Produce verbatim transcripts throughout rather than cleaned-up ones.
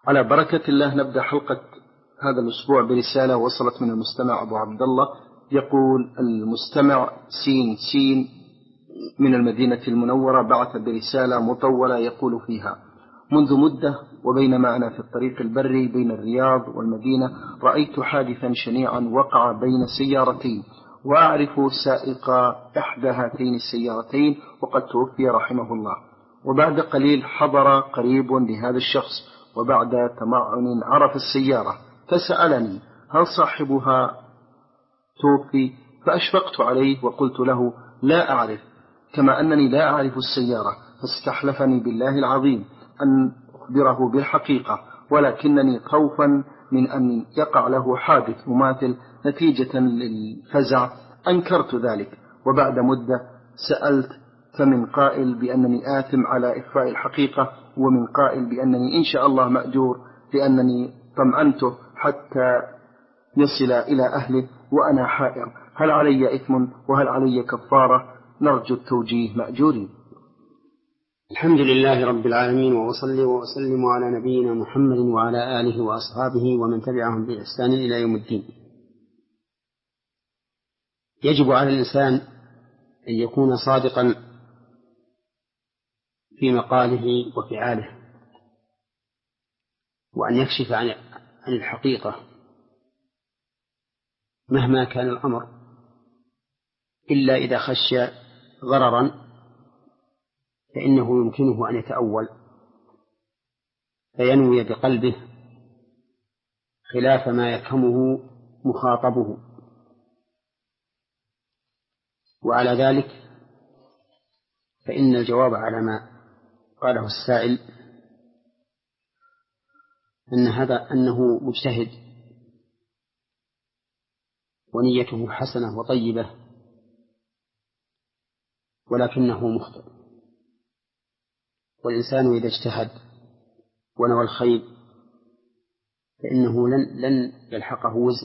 على بركة الله نبدأ حلقة هذا الأسبوع برسالة وصلت من المستمع أبو عبد الله. يقول المستمع سين سين من المدينة المنورة بعث برسالة مطولة يقول فيها: منذ مدة وبينما أنا في الطريق البري بين الرياض والمدينة رأيت حادثا شنيعا وقع بين سيارتين، وأعرف سائق إحدى هاتين السيارتين وقد توفي رحمه الله. وبعد قليل حضر قريب لهذا الشخص، وبعد تمعن عرف السيارة فسألني هل صاحبها توفي؟ فأشفقت عليه وقلت له لا أعرف، كما أنني لا أعرف السيارة، فاستحلفني بالله العظيم أن أخبره بالحقيقة، ولكنني خوفا من أن يقع له حادث مماثل نتيجة للفزع أنكرت ذلك. وبعد مدة سألت، فمن قائل بأنني آثم على إخفاء الحقيقة، ومن قائل بأنني إن شاء الله مأجور لأنني طمأنته حتى يصل إلى أهله وأنا حائر. هل علي إثم وهل علي كفارة؟ نرجو التوجيه مأجورين. الحمد لله رب العالمين، وأصلي وأسلم على نبينا محمد وعلى آله وأصحابه ومن تبعهم بإحسان إلى يوم الدين. يجب على الإنسان أن يكون صادقا في مقاله وفعاله، وأن يكشف عن عن الحقيقة مهما كان الأمر، إلا إذا خشي ضررا فإنه يمكنه أن يتأول فينوي بقلبه خلاف ما يفهمه مخاطبه. وعلى ذلك فإن الجواب على ما قاله السائل أن هذا أنه مجتهد ونيته حسنة وطيبة، ولكنه مخطئ. والإنسان إذا اجتهد ونوى الخير فإنه لن, لن يلحقه وزر،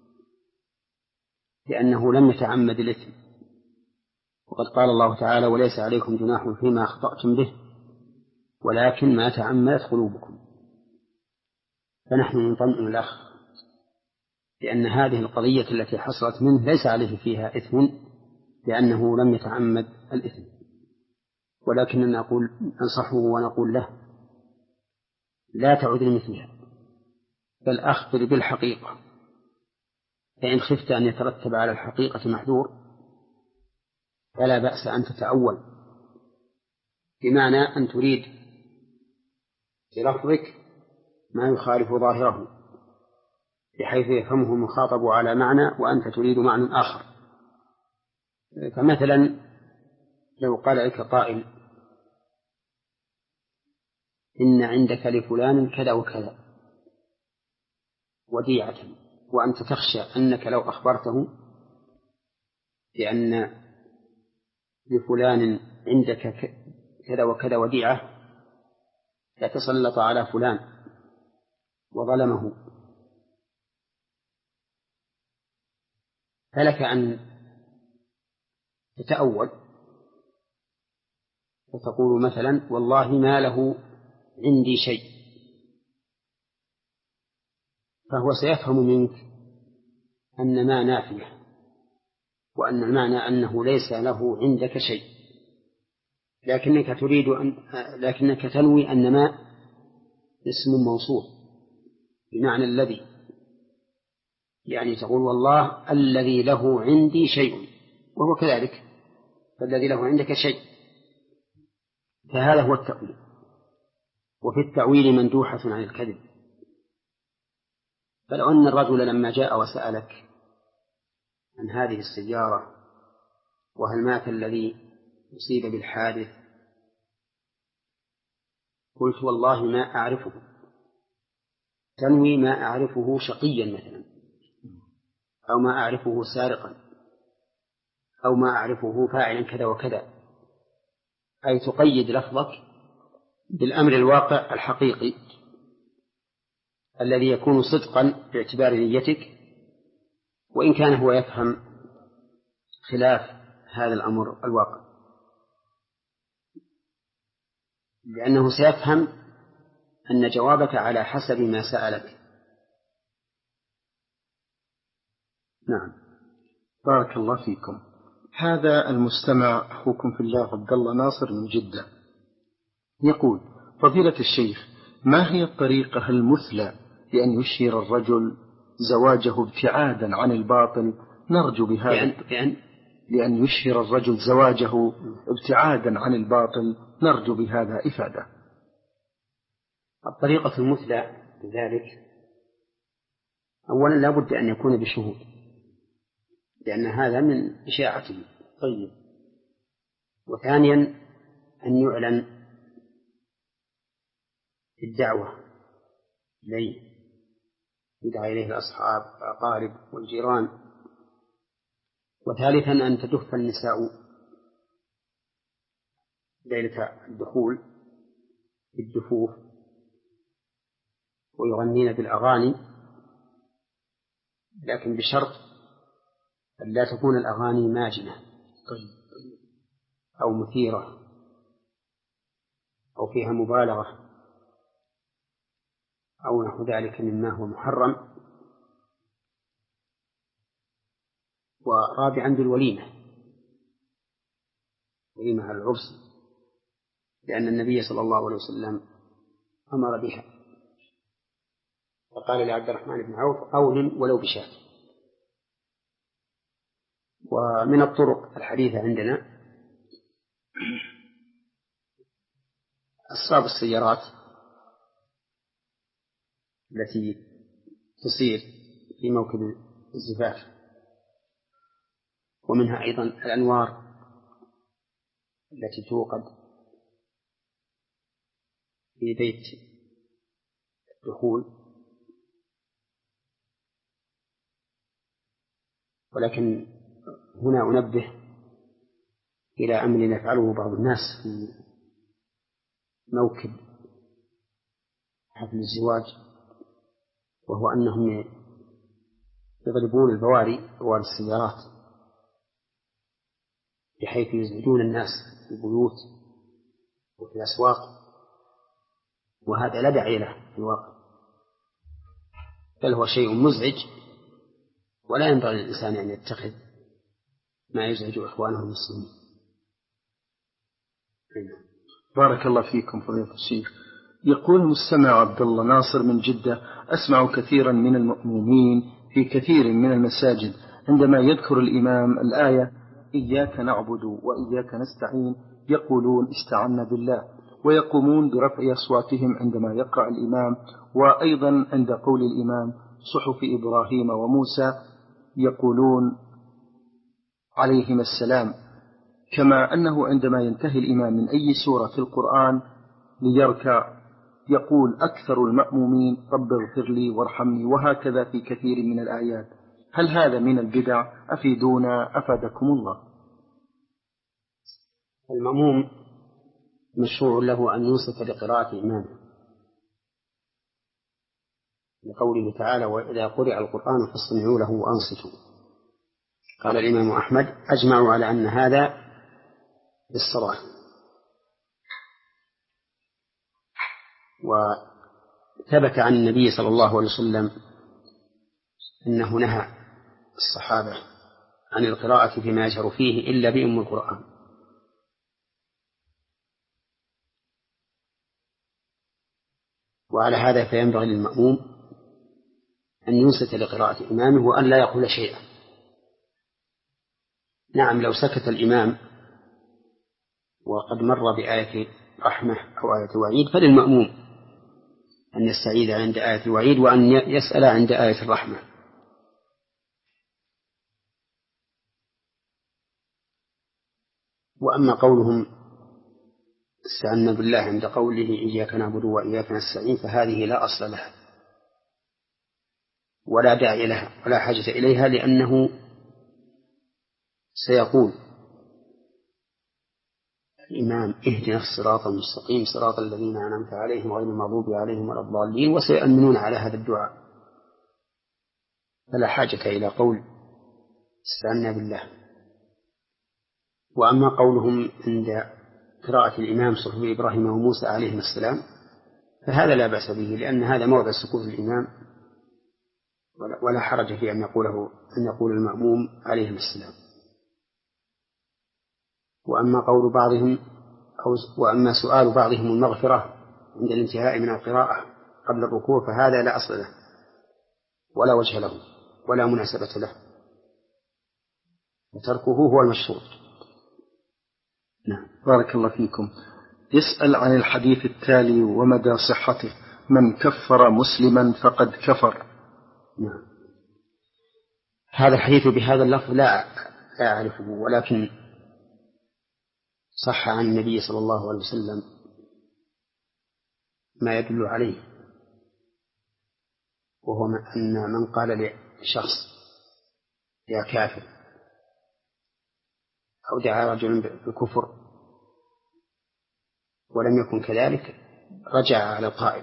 لأنه لم يتعمد الإثم. وقد قال الله تعالى: وليس عليكم جناح فيما أخطأتم به ولكن ما تعمدت قلوبكم. فنحن نطمئن الأخ لأن هذه القضية التي حصلت منه ليس عليه فيها إثم، لأنه لم يتعمد الإثم، ولكننا نقول ننصحه ونقول له لا تعد لمثلها، بل أخبر بالحقيقة، فإن خفت أن يترتب على الحقيقة محذور فلا بأس أن تتأول، بمعنى أن تريد في لفظك ما يخالف ظاهره بحيث يفهمه المخاطب على معنى وأنت تريد معنى آخر. فمثلا لو قال لك قائل: إن عندك لفلان كذا وكذا وديعة، وأنت تخشى أنك لو أخبرته بأن لفلان عندك كذا وكذا وديعة يتسلط على فلان وظلمه، فلك أن تتأول وتقول مثلا: والله ما له عندي شيء، فهو سيفهم منك أن ما نافية، وأن المعنى أنه ليس له عندك شيء، لكنك تريد أن لكنك تنوي أن ما اسم موصول بمعنى الذي، يعني تقول: والله الذي له عندي شيء، وهو كذلك، فالذي له عندك شيء. فهذا هو التأويل. وفي التأويل مندوحة عن الكذب. فلو أن الرجل لما جاء وسألك عن هذه السيارة وهل مات الذي أصيب بالحادث، قلت: والله ما أعرفه، تنوي ما أعرفه شقيا مثلا، أو ما أعرفه سارقا، أو ما أعرفه فاعلا كذا وكذا، أي تقيد لفظك بالأمر الواقع الحقيقي الذي يكون صدقا باعتبار نيتك، وإن كان هو يفهم خلاف هذا الأمر الواقع، لأنه سيفهم أن جوابك على حسب ما سألك. نعم. بارك الله فيكم. هذا المستمع أخوكم في الله عبد الله ناصر من جدة يقول: فضيلة الشيخ، ما هي الطريقة المثلى لأن يشهر الرجل زواجه ابتعادا عن الباطل؟ نرجو بهذا لأن, لأن, لأن يشهر الرجل زواجه ابتعادا عن الباطل، نرجو بهذا إفادة. الطريقة المثلى لذلك أولا لا بد أن يكون بشهود، لأن هذا من إشاعته. طيب. وثانيا أن يعلن الدعوة إليه، يدعى إليه الأصحاب والأقارب والجيران. وثالثا أن تدف النساء ليلة الدخول بالدفوف ويغنين بالأغاني، لكن بشرط أن لا تكون الأغاني ماجنة أو مثيرة أو فيها مبالغة أو نحو ذلك مما هو محرم. ورابعا بالوليمة، وليمة على العرس، لأن النبي صلى الله عليه وسلم أمر بها، فقال لعبد الرحمن بن عوف: أول ولو بشاة. ومن الطرق الحديثة عندنا أصحاب السيارات التي تصير في موكب الزفاف، ومنها أيضا الأنوار التي توقد في بيت الدخول. ولكن هنا أنبه إلى أمر يفعله بعض الناس في موكب حفل الزواج، وهو أنهم يضربون البواري، بواري السيارات، بحيث يزعجون الناس في البيوت وفي الأسواق، وهذا لا داعي له في الواقع، بل هو شيء مزعج، ولا ينبغي للإنسان أن يتخذ ما يزعج إخوانه المسلمين. بارك الله فيكم فضيلة الشيخ. يقول المستمع عبد الله ناصر من جدة: أسمع كثيرا من المؤمنين في كثير من المساجد عندما يذكر الإمام الآية إياك نعبد وإياك نستعين يقولون استعنا بالله، ويقومون برفع أصواتهم عندما يقرأ الإمام، وأيضا عند قول الإمام صحف إبراهيم وموسى يقولون عليهما السلام. كما أنه عندما ينتهي الإمام من أي سورة في القرآن ليركع يقول أكثر المأمومين رب اغفر لي وارحمني، وهكذا في كثير من الآيات. هل هذا من البدع؟ أفيدونا أفادكم الله. المأموم مشروع له أن ينصت لقراءة إمامه، لقوله تعالى: وإذا قرئ القرآن فاستمعوا له وأنصتوا. قال الإمام أحمد: أجمعوا على أن هذا بالصلاة. وثبت عن النبي صلى الله عليه وسلم أنه نهى الصحابة عن القراءة فيما يجهر فيه إلا بأم القرآن. وعلى هذا فينبغي للمأموم أن ينصت لقراءة إمامه وأن لا يقول شيئا. نعم، لو سكت الإمام وقد مر بآية رحمة أو آية وعيد فللمأموم أن يستعيذ عند آية الوعيد وأن يسأل عند آية الرحمة. وأما قولهم استعنا بالله عند قوله إياك نعبد وإياك نستعين فهذه لا أصل لها ولا داعي لها ولا حاجة إليها، لأنه سيقول الإمام اهدنا الصراط المستقيم صراط الذين أنعمت عليهم غير المغضوب عليهم ولا الضالين، وسيؤمنون على هذا الدعاء، فلا حاجة إلى قول استعنا بالله. وأما قولهم عند قراءة الإمام صحف إبراهيم وموسى عليهم السلام فهذا لا بأس به، لأن هذا موضع سكوت الإمام، ولا حرج في أن يقوله أن يقول المأموم عليهم السلام. وأما قول بعضهم أو وأما سؤال بعضهم المغفرة عند الانتهاء من القراءة قبل الركوع فهذا لا أصل له ولا وجه له ولا مناسبة له، وتركه هو المشروع. نعم. بارك الله فيكم. يسأل عن الحديث التالي ومدى صحته: من كفر مسلما فقد كفر. نعم. هذا الحديث بهذا اللفظ لا لا أعرفه، ولكن صح عن النبي صلى الله عليه وسلم ما يدل عليه، وهو أن من قال لشخص يا كافر أو دعا رجل بالكفر ولم يكن كذلك رجع على القائل.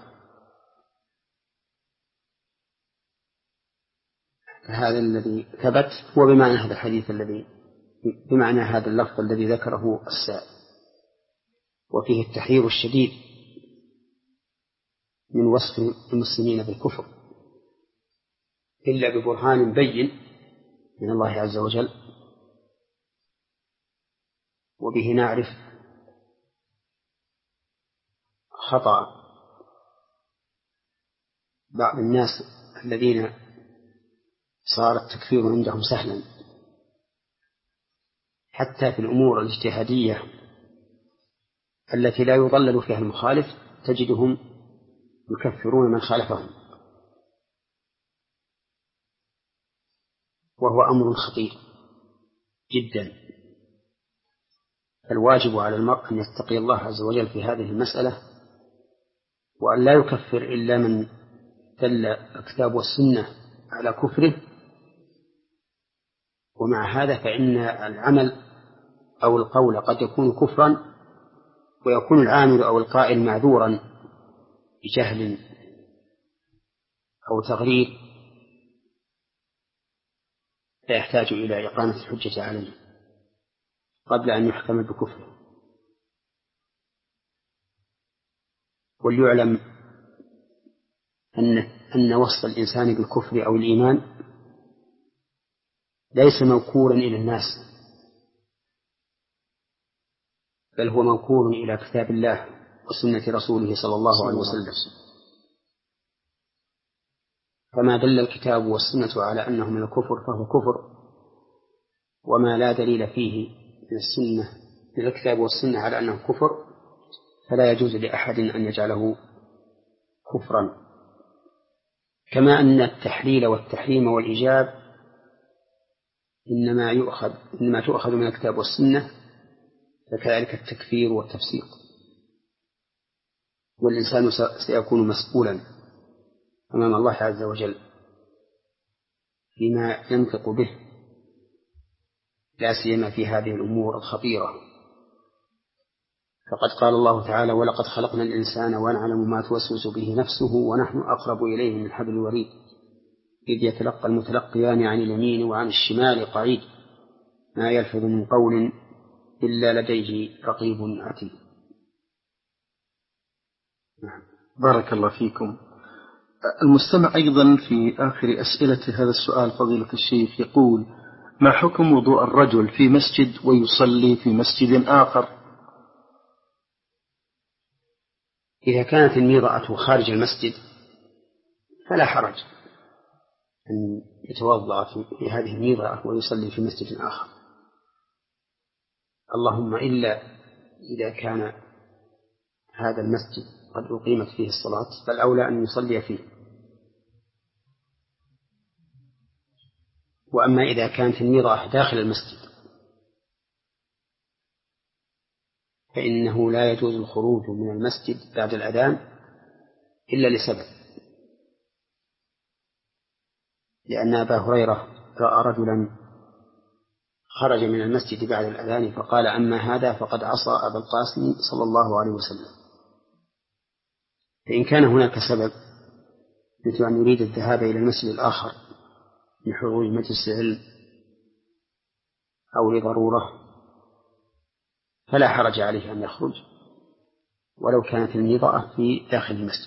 هذا الذي ثبت هو بمعنى هذا الحديث الذي بمعنى هذا اللفظ الذي ذكره السائل، وفيه التحذير الشديد من وصف المسلمين بالكفر إلا ببرهان بين من الله عز وجل. وبه نعرف خطأ بعض الناس الذين صار التكفير عندهم سهلا حتى في الأمور الاجتهادية التي لا يضلل فيها المخالف تجدهم يكفرون من خالفهم، وهو أمر خطير جدا. الواجب على المرء أن يتقي الله عز وجل في هذه المسألة، وأن لا يكفر إلا من دل الكتاب والسنة على كفره. ومع هذا فإن العمل أو القول قد يكون كفرا، ويكون العامل أو القائل معذورا بجهل أو تغرير لا يحتاج إلى إقامة الحجة عليه قبل أن يحكم بكفره. وليعلم أن أن وصف الإنسان بالكفر أو الإيمان ليس موكولا إلى الناس، بل هو موكول إلى كتاب الله وسنة رسوله صلى الله عليه وسلم. فما دل الكتاب والسنة على أنه من الكفر فهو كفر، وما لا دليل فيه من السنة من الكتاب والسنة على أنه كفر فلا يجوز لأحد أن يجعله كفرا. كما أن التحليل والتحريم والإيجاب إنما يؤخذ إنما تؤخذ من الكتاب والسنة، فكذلك التكفير والتفسيق. والإنسان سيكون مسؤولا أمام الله عز وجل فيما ينطق به، لا سيما في هذه الأمور الخطيرة. فقد قال الله تعالى: ولقد خلقنا الإنسان ونعلم ما توسوس به نفسه ونحن أقرب إليه من حبل الوريد إذ يتلقى المتلقيان عن اليمين وعن الشمال قعيد ما يلفظ من قول إلا لديه رقيب عتيد. بارك الله فيكم. المستمع أيضا في آخر أسئلة هذا السؤال فضيلة الشيخ يقول: ما حكم وضوء الرجل في مسجد ويصلي في مسجد آخر؟ إذا كانت الميضأة خارج المسجد فلا حرج أن يتوضأ في هذه الميضأة ويصلي في مسجد آخر، اللهم إلا إذا كان هذا المسجد قد أقيمت فيه الصلاة فالأولى أن يصلي فيه. وأما إذا كانت الميضأة داخل المسجد فإنه لا يجوز الخروج من المسجد بعد الأذان إلا لسبب، لأن أبا هريرة رأى رجلا خرج من المسجد بعد الأذان فقال: أما هذا فقد عصى أبا القاسم صلى الله عليه وسلم. فإن كان هناك سبب مثل أن يريد الذهاب إلى المسجد الآخر لحضور مجلس العلم أو لضرورة فلا حرج عليه أن يخرج، ولو كانت الميضاء في داخل المسجد.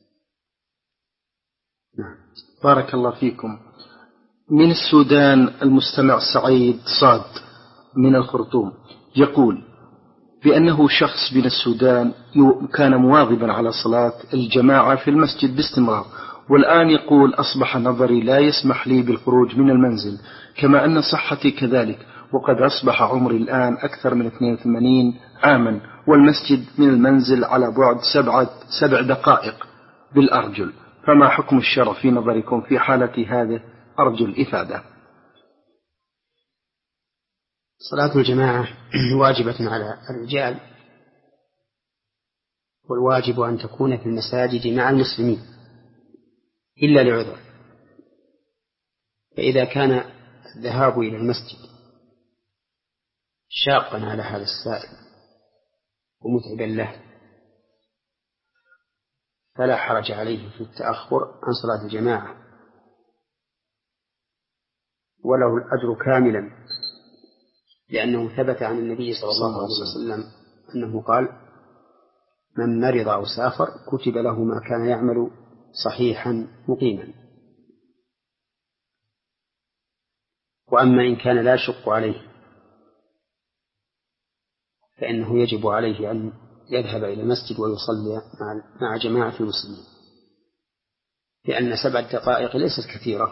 نعم. بارك الله فيكم. من السودان المستمع سعيد صاد من الخرطوم يقول بأنه شخص من السودان كان مواظبا على صلاة الجماعة في المسجد باستمرار، والآن يقول أصبح نظري لا يسمح لي بالخروج من المنزل، كما أن صحتي كذلك، وقد أصبح عمري الآن أكثر من اثنين وثمانين عاما، والمسجد من المنزل على بعد سبعة سبع دقائق بالأرجل، فما حكم الشرع في نظركم في حالة هذه؟ أرجو الإفادة. صلاة الجماعة واجبة على الرجال، والواجب أن تكون في المساجد مع المسلمين إلا لعذر. فإذا كان الذهاب إلى المسجد شاقا على هذا السائل ومتعبا له فلا حرج عليه في التأخر عن صلاة الجماعة، وله الأجر كاملا، لأنه ثبت عن النبي صلى الله عليه وسلم أنه قال: من مرض أو سافر كتب له ما كان يعمل صحيحا مقيما. وأما إن كان لا يشق عليه فإنه يجب عليه أن يذهب إلى المسجد ويصلي مع جماعة المسلمين، لأن سبع دقائق ليست كثيرة،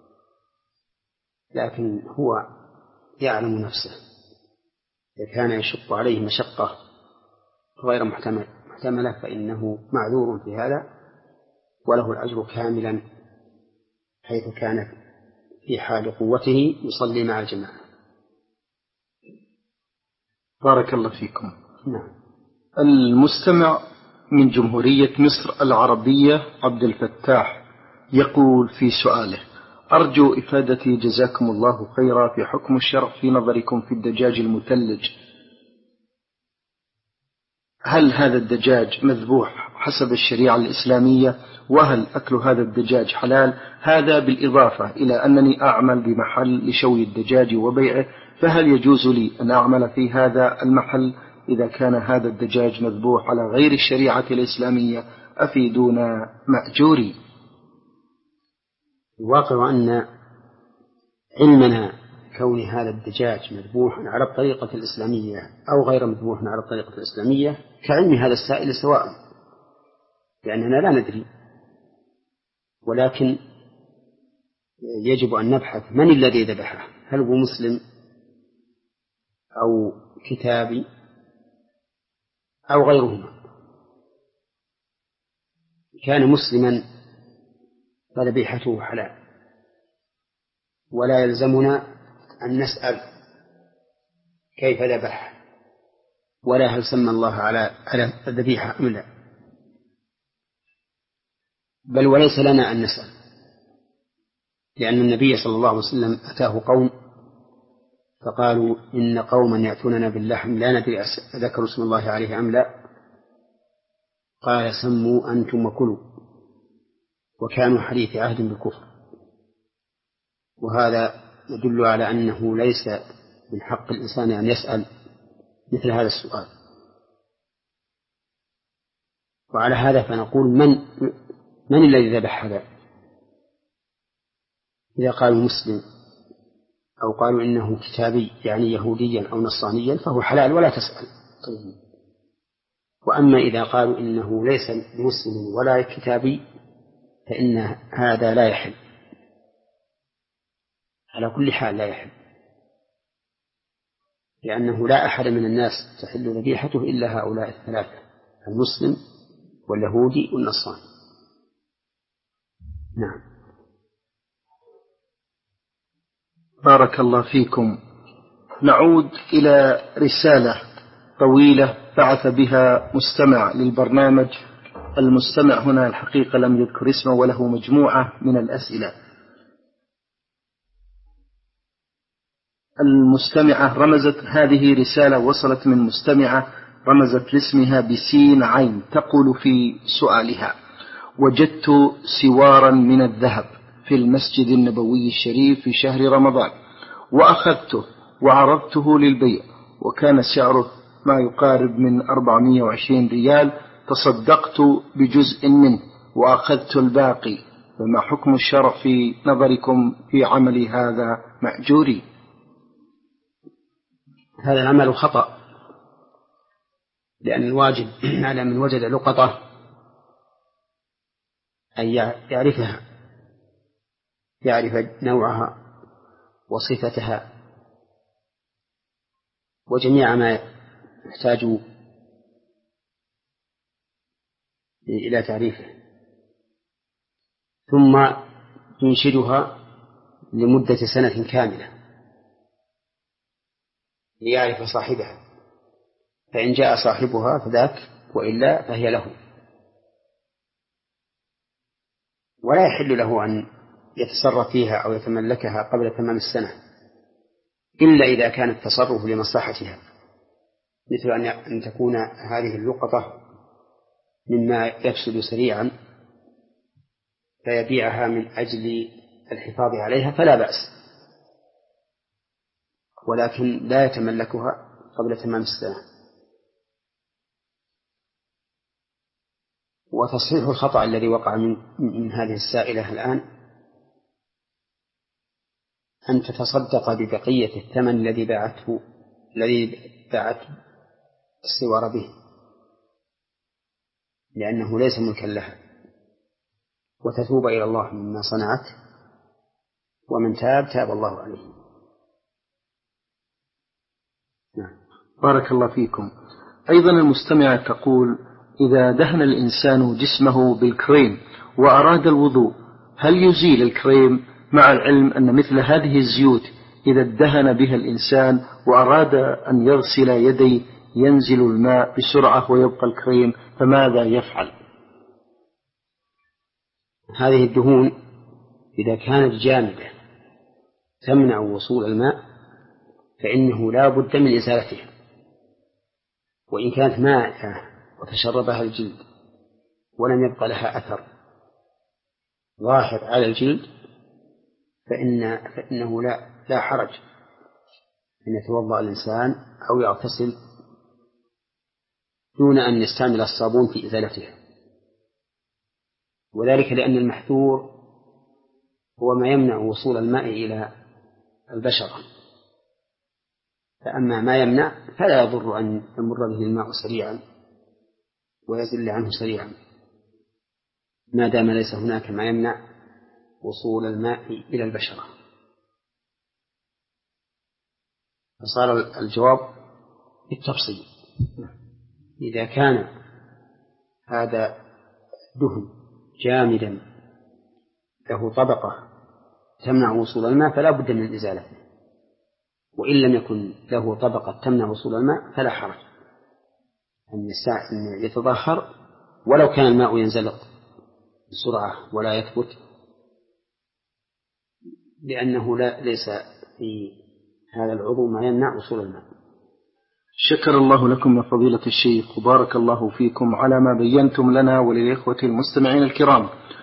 لكن هو يعلم نفسه. إذا كان يشق عليه مشقة غير محتملة فإنه معذور في هذا، وله الأجر كاملا حيث كان في حال قوته يصلي مع الجماعة. بارك الله فيكم. نعم. المستمع من جمهورية مصر العربية عبد الفتاح يقول في سؤاله: أرجو إفادتي جزاكم الله خيرا في حكم الشرع في نظركم في الدجاج المثلج. هل هذا الدجاج مذبوح حسب الشريعة الإسلامية؟ وهل أكل هذا الدجاج حلال؟ هذا بالإضافة إلى أنني أعمل بمحل لشوي الدجاج وبيعه، فهل يجوز لي أن أعمل في هذا المحل إذا كان هذا الدجاج مذبوح على غير الشريعة الإسلامية؟ أفيدونا مأجوري. الواقع أن علمنا كون هذا الدجاج مذبوحا على الطريقة الإسلامية أو غير مذبوح على الطريقة الإسلامية كعلم هذا السائل سواء، لأننا لا ندري، ولكن يجب أن نبحث من الذي ذبحه، هل هو مسلم أو كتابي أو غيرهما. كان مسلما فذبيحته حلال، ولا يلزمنا أن نسأل كيف ذبح ولا هل سمى الله على على الذبيحة أم لا، بل وليس لنا أن نسأل، لأن النبي صلى الله عليه وسلم أتاه قوم فقالوا: إن قوما يأتوننا باللحم لا ندري ذكروا اسم الله عليه أم لا، قال: سموا أنتم وكلوا، وكانوا حديث عهد بالكفر. وهذا يدل على أنه ليس من حق الإنسان أن يسأل مثل هذا السؤال. وعلى هذا فنقول: من من الذي ذبح هذا؟ إذا قالوا مسلم أو قالوا إنه كتابي يعني يهوديا أو نصرانيا فهو حلال ولا تسأل. وأما إذا قالوا إنه ليس مسلم ولا كتابي فإن هذا لا يحل، على كل حال لا يحل، لأنه لا أحد من الناس تحل ذبيحته إلا هؤلاء الثلاثة: المسلم واليهودي والنصراني. نعم. بارك الله فيكم. نعود إلى رسالة طويلة بعث بها مستمع للبرنامج. المستمع هنا الحقيقة لم يذكر اسمه وله مجموعة من الأسئلة. المستمعة رمزت، هذه رسالة وصلت من مستمعة رمزت لاسمها بسين عين، تقول في سؤالها: وجدت سوارا من الذهب في المسجد النبوي الشريف في شهر رمضان، وأخذته وعرضته للبيع، وكان سعره ما يقارب من أربعمائة وعشرين ريال، تصدقت بجزء منه وأخذت الباقي، فما حكم الشرع في نظركم في عمل هذا مأجوري؟ هذا العمل خطأ، لأن الواجب على من وجد لقطة أن يعرفها، يعرف نوعها وصفتها وجميع ما يحتاج إلى تعريفه، ثم ينشدها لمدة سنة كاملة ليعرف صاحبها، فإن جاء صاحبها فذاك، وإلا فهي له. ولا يحل له أن يتصرف فيها أو يتملكها قبل تمام السنة إلا إذا كان التصرف لمصلحتها، مثل أن تكون هذه اللقطة مما يفسد سريعا فيبيعها من أجل الحفاظ عليها فلا بأس، ولكن لا يتملكها قبل تمام السنة. وتصحيح الخطأ الذي وقع من, من هذه السائلة الآن أن تتصدق ببقية الثمن الذي باعته الذي باعت السوار به، لأنه ليس ملكا لها، وتتوب إلى الله مما صنعت، ومن تاب تاب الله عليه. نعم. بارك الله فيكم. أيضا المستمعة تقول: إذا دهن الإنسان جسمه بالكريم وأراد الوضوء هل يزيل الكريم، مع العلم أن مثل هذه الزيوت إذا ادهن بها الإنسان وأراد أن يغسل يديه ينزل الماء بسرعة ويبقى الكريم، فماذا يفعل؟ هذه الدهون إذا كانت جامدة تمنع وصول الماء فإنه لا بد من إزالتها، وإن كانت مائعة وتشربها الجلد ولم يبقى لها أثر ظاهر على الجلد فإن فإنه لا لا حرج أن يتوضأ الإنسان أو يغتسل دون أن يستعمل الصابون في إزالتها، وذلك لأن المحذور هو ما يمنع وصول الماء إلى البشرة، فأما ما يمنع فلا يضر أن يمر به الماء سريعا ويزل عنه سريعا ما دام ليس هناك ما يمنع وصول الماء إلى البشرة. فصار الجواب بالتفصيل. إذا كان هذا دهن جامدا له طبقة تمنع وصول الماء فلا بد من إزالته، وإن لم يكن له طبقة تمنع وصول الماء فلا حرج أن يتطهر ولو كان الماء ينزلق بسرعة ولا يثبت، لأنه لا ليس في هذا العضو ما يمنع وصول الماء. شكر الله لكم يا فضيلة الشيخ، وبارك الله فيكم على ما بينتم لنا وللإخوة المستمعين الكرام.